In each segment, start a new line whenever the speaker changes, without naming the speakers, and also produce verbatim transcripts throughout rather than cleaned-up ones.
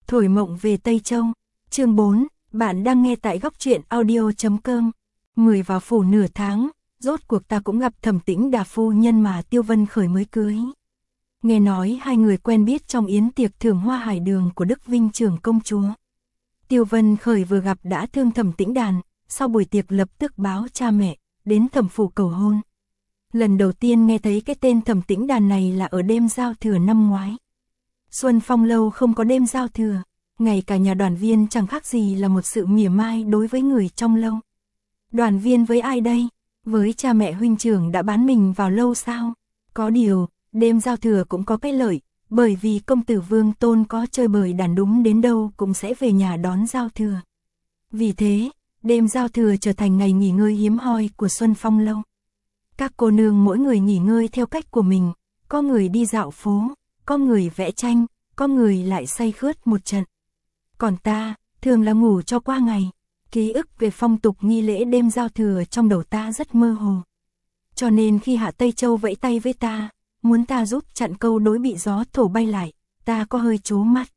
Thổi mộng về Tây Châu. Chương bốn, bạn đang nghe tại góc truyện audio chấm com. Mười vào phủ nửa tháng, rốt cuộc ta cũng gặp Thẩm Tĩnh Đà phu nhân mà Tiêu Vân Khởi mới cưới. Nghe nói hai người quen biết trong yến tiệc thưởng hoa hải đường của Đức Vinh trưởng công chúa. Tiêu Vân Khởi vừa gặp đã thương Thẩm Tĩnh Đàn, sau buổi tiệc lập tức báo cha mẹ, đến thẩm phủ cầu hôn. Lần đầu tiên nghe thấy cái tên Thẩm Tĩnh Đàn này là ở đêm giao thừa năm ngoái. Xuân Phong lâu không có đêm giao thừa, ngay cả nhà đoàn viên chẳng khác gì là một sự mỉa mai đối với người trong lâu. Đoàn viên với ai đây? Với cha mẹ huynh trưởng đã bán mình vào lâu sao? Có điều, đêm giao thừa cũng có cái lợi, bởi vì công tử Vương Tôn có chơi bời đàn đúng đến đâu cũng sẽ về nhà đón giao thừa. Vì thế, đêm giao thừa trở thành ngày nghỉ ngơi hiếm hoi của Xuân Phong lâu. Các cô nương mỗi người nghỉ ngơi theo cách của mình, có người đi dạo phố, có người vẽ tranh, có người lại say khướt một trận. Còn ta, thường là ngủ cho qua ngày. Ký ức về phong tục nghi lễ đêm giao thừa trong đầu ta rất mơ hồ. Cho nên khi Hạ Tây Châu vẫy tay với ta, muốn ta giúp chặn câu đối bị gió thổi bay lại, ta có hơi trố mắt.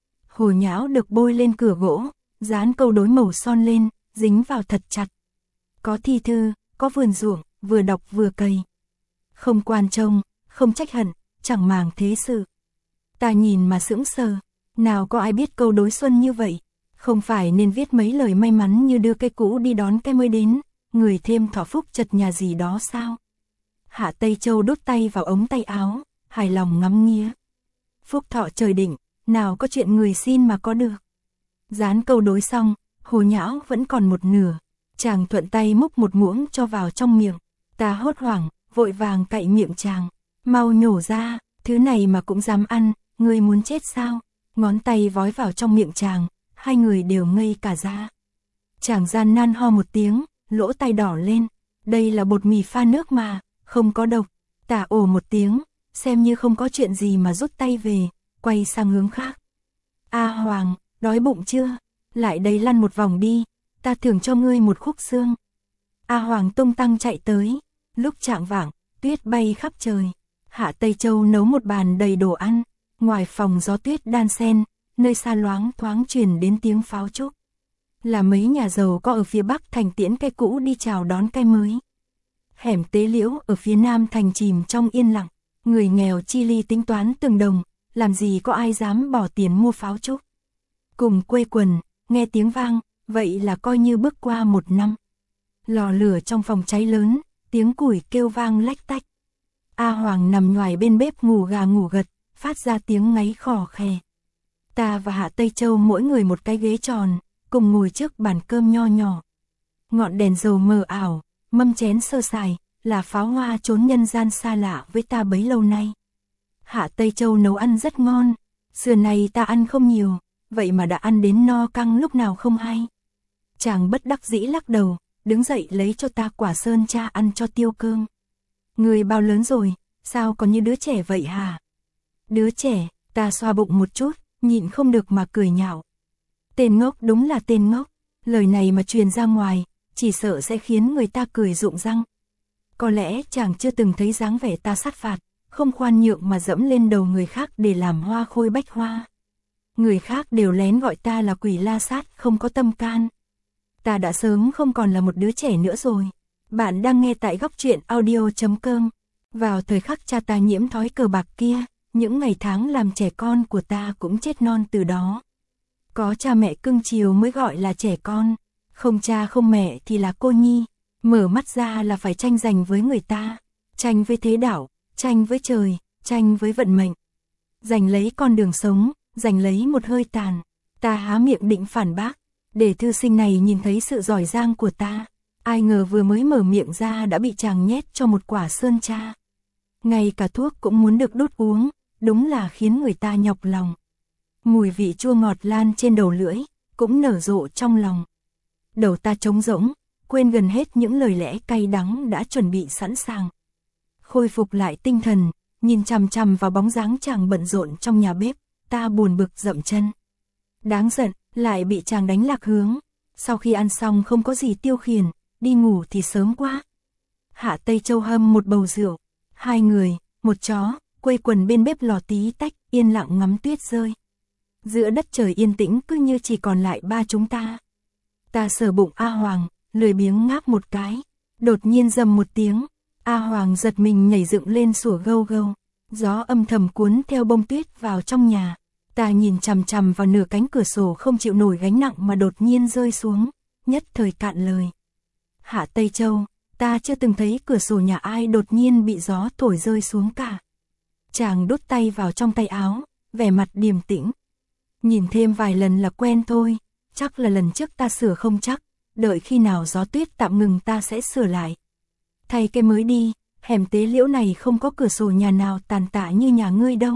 Hồ nhão được bôi lên cửa gỗ, dán câu đối màu son lên, dính vào thật chặt. Có thi thư, có vườn ruộng, vừa đọc vừa cày. Không quan trông, không trách hận, chẳng màng thế sự. Ta nhìn mà sững sờ, nào có ai biết câu đối xuân như vậy, không phải nên viết mấy lời may mắn như đưa cây cũ đi đón cây mới đến, người thêm thọ phúc chật nhà gì đó sao? Hạ Tây Châu đút tay vào ống tay áo, hài lòng ngắm nghía. Phúc thọ trời định, nào có chuyện người xin mà có được. Dán câu đối xong, hồ nhão vẫn còn một nửa, chàng thuận tay múc một muỗng cho vào trong miệng. Ta hốt hoảng, vội vàng cạy miệng chàng, mau nhổ ra, thứ này mà cũng dám ăn, ngươi muốn chết sao? Ngón tay vói vào trong miệng chàng, hai người đều ngây cả ra. Chàng gian nan ho một tiếng, lỗ tai đỏ lên, đây là bột mì pha nước mà, không có độc. Ta ồ một tiếng, xem như không có chuyện gì mà rút tay về, quay sang hướng khác. A Hoàng, đói bụng chưa? Lại đây lăn một vòng đi, ta thưởng cho ngươi một khúc xương. A Hoàng tung tăng chạy tới, lúc chạng vạng, tuyết bay khắp trời. Hạ Tây Châu nấu một bàn đầy đồ ăn, ngoài phòng gió tuyết đan xen, nơi xa loáng thoáng truyền đến tiếng pháo trúc. Là mấy nhà giàu có ở phía bắc thành tiễn cây cũ đi chào đón cây mới. Hẻm Tế Liễu ở phía nam thành chìm trong yên lặng, người nghèo chi ly tính toán từng đồng, làm gì có ai dám bỏ tiền mua pháo trúc. Cùng quây quần, nghe tiếng vang, vậy là coi như bước qua một năm. Lò lửa trong phòng cháy lớn, tiếng củi kêu vang lách tách. A Hoàng nằm nhoài bên bếp ngủ gà ngủ gật, phát ra tiếng ngáy khò khè. Ta và Hạ Tây Châu mỗi người một cái ghế tròn, cùng ngồi trước bàn cơm nho nhỏ. Ngọn đèn dầu mờ ảo, mâm chén sơ sài, là pháo hoa trốn nhân gian xa lạ với ta bấy lâu nay. Hạ Tây Châu nấu ăn rất ngon, xưa này ta ăn không nhiều, vậy mà đã ăn đến no căng lúc nào không hay. Chàng bất đắc dĩ lắc đầu, đứng dậy lấy cho ta quả sơn cha ăn cho tiêu cơm. Người bao lớn rồi, sao còn như đứa trẻ vậy hả? Đứa trẻ, ta xoa bụng một chút, nhịn không được mà cười nhạo. Tên ngốc đúng là tên ngốc, lời này mà truyền ra ngoài, chỉ sợ sẽ khiến người ta cười rụng răng. Có lẽ chàng chưa từng thấy dáng vẻ ta sát phạt, không khoan nhượng mà dẫm lên đầu người khác để làm hoa khôi bách hoa. Người khác đều lén gọi ta là quỷ la sát không có tâm can. Ta đã sớm không còn là một đứa trẻ nữa rồi. Bạn đang nghe tại góc truyện audio chấm com. Vào thời khắc cha ta nhiễm thói cờ bạc kia, những ngày tháng làm trẻ con của ta cũng chết non từ đó. Có cha mẹ cưng chiều mới gọi là trẻ con, không cha không mẹ thì là cô nhi. Mở mắt ra là phải tranh giành với người ta, tranh với thế đạo, tranh với trời, tranh với vận mệnh. Giành lấy con đường sống, giành lấy một hơi tàn. Ta há miệng định phản bác, để thư sinh này nhìn thấy sự giỏi giang của ta. Ai ngờ vừa mới mở miệng ra đã bị chàng nhét cho một quả sơn cha. Ngay cả thuốc cũng muốn được đút uống, đúng là khiến người ta nhọc lòng. Mùi vị chua ngọt lan trên đầu lưỡi, cũng nở rộ trong lòng. Đầu ta trống rỗng, quên gần hết những lời lẽ cay đắng đã chuẩn bị sẵn sàng. Khôi phục lại tinh thần, nhìn chằm chằm vào bóng dáng chàng bận rộn trong nhà bếp, ta buồn bực dậm chân. Đáng giận, lại bị chàng đánh lạc hướng. Sau khi ăn xong không có gì tiêu khiển, đi ngủ thì sớm quá. Hạ Tây Châu hâm một bầu rượu, hai người, một chó, quây quần bên bếp lò tí tách, yên lặng ngắm tuyết rơi. Giữa đất trời yên tĩnh cứ như chỉ còn lại ba chúng ta. Ta sờ bụng A Hoàng, lười biếng ngáp một cái. Đột nhiên rầm một tiếng, A Hoàng giật mình nhảy dựng lên sủa gâu gâu. Gió âm thầm cuốn theo bông tuyết vào trong nhà. Ta nhìn chằm chằm vào nửa cánh cửa sổ không chịu nổi gánh nặng mà đột nhiên rơi xuống, nhất thời cạn lời. Hạ Tây Châu, ta chưa từng thấy cửa sổ nhà ai đột nhiên bị gió thổi rơi xuống cả. Chàng đút tay vào trong tay áo, vẻ mặt điềm tĩnh. Nhìn thêm vài lần là quen thôi, chắc là lần trước ta sửa không chắc, đợi khi nào gió tuyết tạm ngừng ta sẽ sửa lại. Thay cái mới đi, hẻm tế liễu này không có cửa sổ nhà nào tàn tạ như nhà ngươi đâu.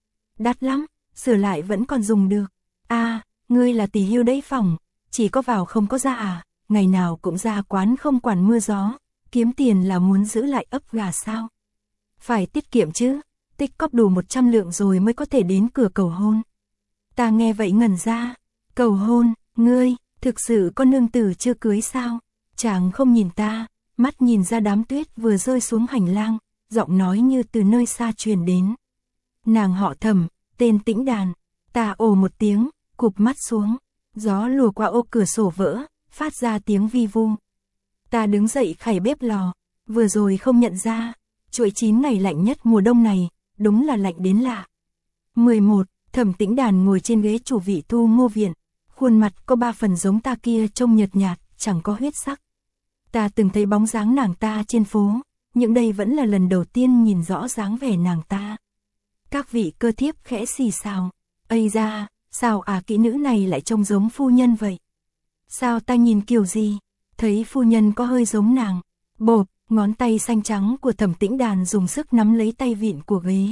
Đắt lắm, sửa lại vẫn còn dùng được. À, ngươi là tỷ hưu đấy phỏng, chỉ có vào không có ra à, ngày nào cũng ra quán không quản mưa gió, kiếm tiền là muốn giữ lại ấp gà sao? Phải tiết kiệm chứ, tích cóp đủ một trăm lượng rồi mới có thể đến cửa cầu hôn. Ta nghe vậy ngẩn ra, cầu hôn, ngươi, thực sự có nương tử chưa cưới sao? Chàng không nhìn ta, mắt nhìn ra đám tuyết vừa rơi xuống hành lang, giọng nói như từ nơi xa truyền đến. Nàng họ Thẩm, tên Tĩnh Đàn. Ta ồ một tiếng, cụp mắt xuống, gió lùa qua ô cửa sổ vỡ, phát ra tiếng vi vu. Ta đứng dậy khải bếp lò, vừa rồi không nhận ra, chuỗi chín ngày lạnh nhất mùa đông này, đúng là lạnh đến lạ. mười một. Thẩm Tĩnh Đàn ngồi trên ghế chủ vị thu ngô viện, khuôn mặt có ba phần giống ta kia trông nhợt nhạt, chẳng có huyết sắc. Ta từng thấy bóng dáng nàng ta trên phố, nhưng đây vẫn là lần đầu tiên nhìn rõ dáng vẻ nàng ta. Các vị cơ thiếp khẽ xì xào, ây da, sao à kỹ nữ này lại trông giống phu nhân vậy? Sao ta nhìn kiểu gì? Thấy phu nhân có hơi giống nàng. Bộp, ngón tay xanh trắng của Thẩm Tĩnh Đàn dùng sức nắm lấy tay vịn của ghế.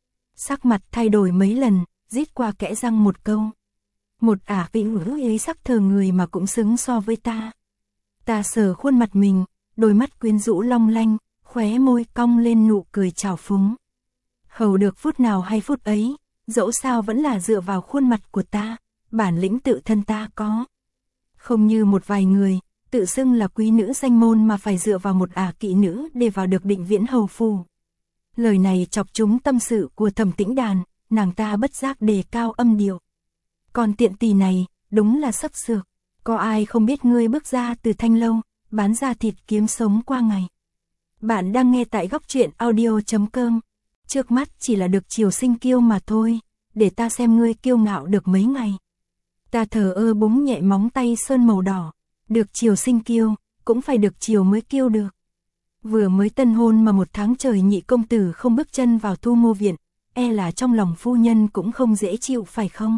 Sắc mặt thay đổi mấy lần, rít qua kẽ răng một câu. Một ả vị ngữ ấy sắc thờ người mà cũng xứng so với ta. Ta sờ khuôn mặt mình, đôi mắt quyến rũ long lanh, khóe môi cong lên nụ cười trào phúng. Hầu được phút nào hay phút ấy, dẫu sao vẫn là dựa vào khuôn mặt của ta, bản lĩnh tự thân ta có. Không như một vài người, tự xưng là quý nữ danh môn mà phải dựa vào một ả kỵ nữ để vào được định viễn hầu phù. Lời này chọc trúng tâm sự của Thẩm Tĩnh Đàn, nàng ta bất giác đề cao âm điệu. Còn tiện tỳ này, đúng là sắp sược, có ai không biết ngươi bước ra từ thanh lâu, bán da thịt kiếm sống qua ngày. Bạn đang nghe tại góc truyện audio chấm com. Trước mắt chỉ là được chiều sinh kiêu mà thôi, để ta xem ngươi kiêu ngạo được mấy ngày. Ta thờ ơ búng nhẹ móng tay sơn màu đỏ, được chiều sinh kiêu, cũng phải được chiều mới kiêu được. Vừa mới tân hôn mà một tháng trời nhị công tử không bước chân vào thu ngô viện, e là trong lòng phu nhân cũng không dễ chịu phải không?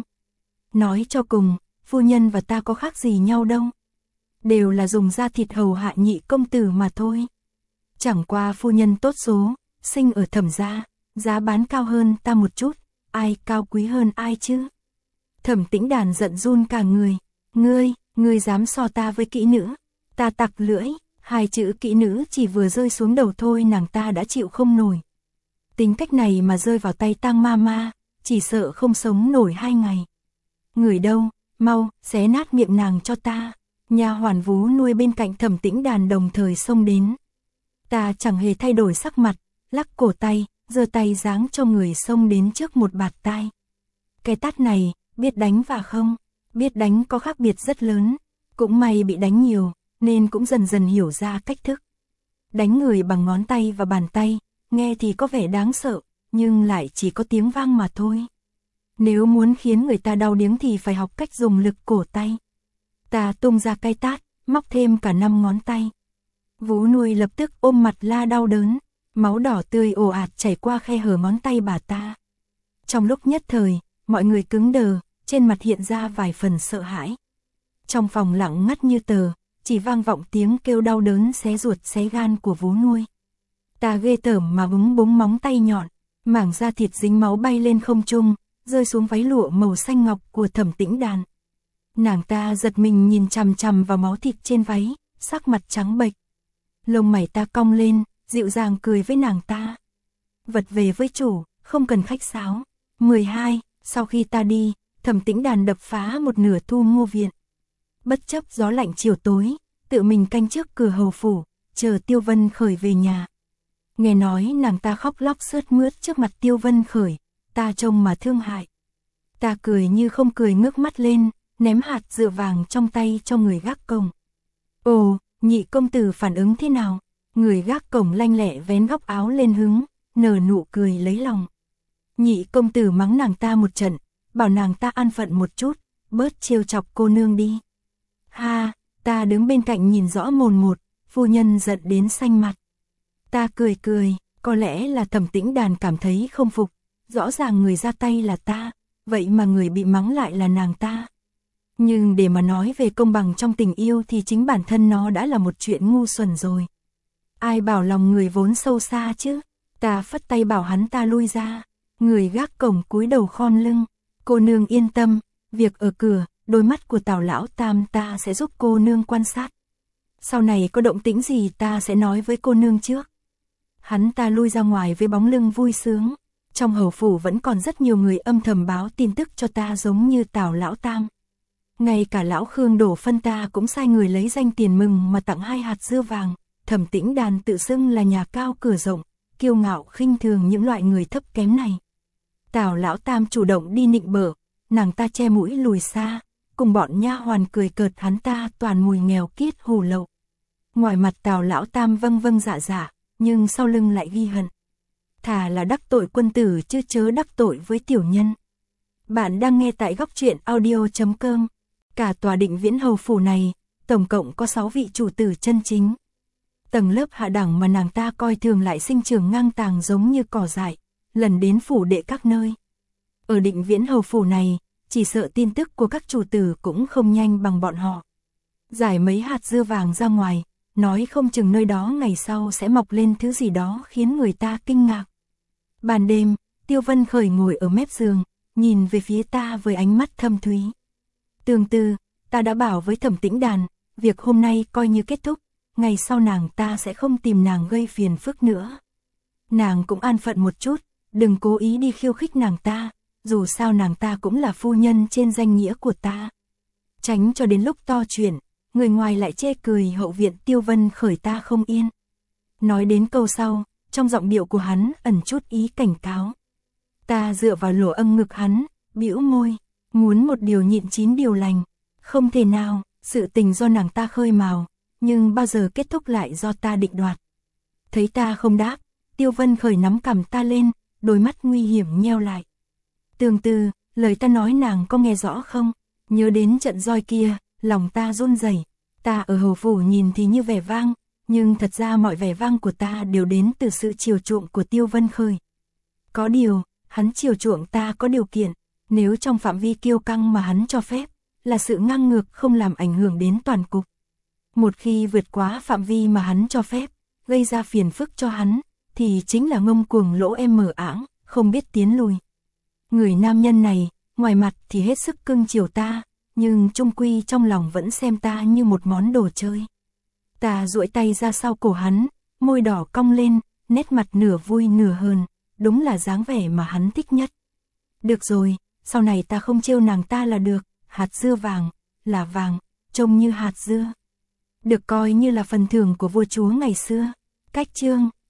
Nói cho cùng, phu nhân và ta có khác gì nhau đâu. Đều là dùng da thịt hầu hạ nhị công tử mà thôi. Chẳng qua phu nhân tốt số, sinh ở Thẩm gia, giá bán cao hơn ta một chút, ai cao quý hơn ai chứ? Thẩm Tĩnh Đàn giận run cả người. Ngươi, ngươi dám so ta với kỹ nữ? Ta tặc lưỡi, hai chữ kỹ nữ chỉ vừa rơi xuống đầu thôi nàng ta đã chịu không nổi. Tính cách này mà rơi vào tay tang ma ma, chỉ sợ không sống nổi hai ngày. Người đâu, mau, xé nát miệng nàng cho ta. Nha hoàn vú nuôi bên cạnh Thẩm Tĩnh Đàn đồng thời xông đến. Ta chẳng hề thay đổi sắc mặt, lắc cổ tay, giơ tay giáng cho người xông đến trước một bạt tai. Cái tát này, biết đánh và không, biết đánh có khác biệt rất lớn, cũng may bị đánh nhiều, nên cũng dần dần hiểu ra cách thức. Đánh người bằng ngón tay và bàn tay, nghe thì có vẻ đáng sợ, nhưng lại chỉ có tiếng vang mà thôi. Nếu muốn khiến người ta đau điếng thì phải học cách dùng lực cổ tay. Ta tung ra cái tát, móc thêm cả năm ngón tay. Vú nuôi lập tức ôm mặt la đau đớn, máu đỏ tươi ồ ạt chảy qua khe hở ngón tay bà ta. Trong lúc nhất thời, mọi người cứng đờ, trên mặt hiện ra vài phần sợ hãi. Trong phòng lặng ngắt như tờ, chỉ vang vọng tiếng kêu đau đớn xé ruột xé gan của vú nuôi. Ta ghê tởm mà búng búng móng tay nhọn, mảng da thịt dính máu bay lên không trung, rơi xuống váy lụa màu xanh ngọc của Thẩm Tĩnh Đàn. Nàng ta giật mình nhìn chằm chằm vào máu thịt trên váy, sắc mặt trắng bệch. Lông mày ta cong lên, dịu dàng cười với nàng ta. Vật về với chủ, không cần khách sáo. mười hai. Sau khi ta đi, Thẩm Tĩnh Đàn đập phá một nửa thu ngô viện. Bất chấp gió lạnh chiều tối, tự mình canh trước cửa hầu phủ, chờ Tiêu Vân Khởi về nhà. Nghe nói nàng ta khóc lóc sướt mướt trước mặt Tiêu Vân Khởi, ta trông mà thương hại. Ta cười như không cười ngước mắt lên, ném hạt dưa vàng trong tay cho người gác cổng. Ồ, nhị công tử phản ứng thế nào? Người gác cổng lanh lẹ vén góc áo lên hứng, nở nụ cười lấy lòng. Nhị công tử mắng nàng ta một trận, bảo nàng ta an phận một chút, bớt trêu chọc cô nương đi. Ha, ta đứng bên cạnh nhìn rõ mồn một, phu nhân giận đến xanh mặt. Ta cười cười, có lẽ là Thẩm Tĩnh Đàn cảm thấy không phục, rõ ràng người ra tay là ta, vậy mà người bị mắng lại là nàng ta. Nhưng để mà nói về công bằng trong tình yêu thì chính bản thân nó đã là một chuyện ngu xuẩn rồi. Ai bảo lòng người vốn sâu xa chứ? Ta phất tay bảo hắn ta lui ra. Người gác cổng cúi đầu khom lưng. Cô nương yên tâm, việc ở cửa, đôi mắt của Tào lão tam ta sẽ giúp cô nương quan sát. Sau này có động tĩnh gì ta sẽ nói với cô nương trước. Hắn ta lui ra ngoài với bóng lưng vui sướng. Trong hầu phủ vẫn còn rất nhiều người âm thầm báo tin tức cho ta giống như Tào lão tam. Ngay cả lão Khương Đổ Phân ta cũng sai người lấy danh tiền mừng mà tặng hai hạt dưa vàng. Thẩm Tĩnh Đàn tự xưng là nhà cao cửa rộng, kiêu ngạo khinh thường những loại người thấp kém này. Tào lão tam chủ động đi nịnh bợ, nàng ta che mũi lùi xa, cùng bọn nha hoàn cười cợt hắn ta toàn mùi nghèo kiết hủ lậu. Ngoài mặt Tào lão tam vâng vâng dạ dạ, nhưng sau lưng lại ghi hận. Thà là đắc tội quân tử chứ chớ đắc tội với tiểu nhân. Bạn đang nghe tại góc truyện audio chấm com. Cả tòa Định Viễn hầu phủ này, tổng cộng có sáu vị chủ tử chân chính. Tầng lớp hạ đẳng mà nàng ta coi thường lại sinh trưởng ngang tàng giống như cỏ dại, lần đến phủ đệ các nơi. Ở Định Viễn hầu phủ này, chỉ sợ tin tức của các chủ tử cũng không nhanh bằng bọn họ. Giải mấy hạt dưa vàng ra ngoài, nói không chừng nơi đó ngày sau sẽ mọc lên thứ gì đó khiến người ta kinh ngạc. Ban đêm, Tiêu Vân Khởi ngồi ở mép giường, nhìn về phía ta với ánh mắt thâm thúy. Tương tư, ta đã bảo với Thẩm Tĩnh Đàn, việc hôm nay coi như kết thúc, ngày sau nàng ta sẽ không tìm nàng gây phiền phức nữa. Nàng cũng an phận một chút, đừng cố ý đi khiêu khích nàng ta, dù sao nàng ta cũng là phu nhân trên danh nghĩa của ta. Tránh cho đến lúc to chuyện, người ngoài lại chê cười hậu viện Tiêu Vân Khởi ta không yên. Nói đến câu sau, trong giọng điệu của hắn ẩn chút ý cảnh cáo. Ta dựa vào lỗ âng ngực hắn, bĩu môi, muốn một điều nhịn chín điều lành. Không thể nào, sự tình do nàng ta khơi mào, nhưng bao giờ kết thúc lại do ta định đoạt. Thấy ta không đáp, Tiêu Vân Khởi nắm cằm ta lên, đôi mắt nguy hiểm nheo lại. Tương tư, lời ta nói nàng có nghe rõ không? Nhớ đến trận roi kia, lòng ta run rẩy. Ta ở hầu phủ nhìn thì như vẻ vang, nhưng thật ra mọi vẻ vang của ta đều đến từ sự chiều chuộng của Tiêu Vân Khởi. Có điều, hắn chiều chuộng ta có điều kiện, nếu trong phạm vi kiêu căng mà hắn cho phép, là sự ngang ngược không làm ảnh hưởng đến toàn cục. Một khi vượt quá phạm vi mà hắn cho phép, gây ra phiền phức cho hắn, thì chính là ngông cuồng lỗ em mở ảng, không biết tiến lùi. Người nam nhân này, ngoài mặt thì hết sức cưng chiều ta, nhưng chung quy trong lòng vẫn xem ta như một món đồ chơi. Ta duỗi tay ra sau cổ hắn, môi đỏ cong lên, nét mặt nửa vui nửa hờn, đúng là dáng vẻ mà hắn thích nhất. Được rồi, sau này ta không trêu nàng ta là được, hạt dưa vàng, là vàng, trông như hạt dưa. Được coi như là phần thưởng của vua chúa ngày xưa. Cách chương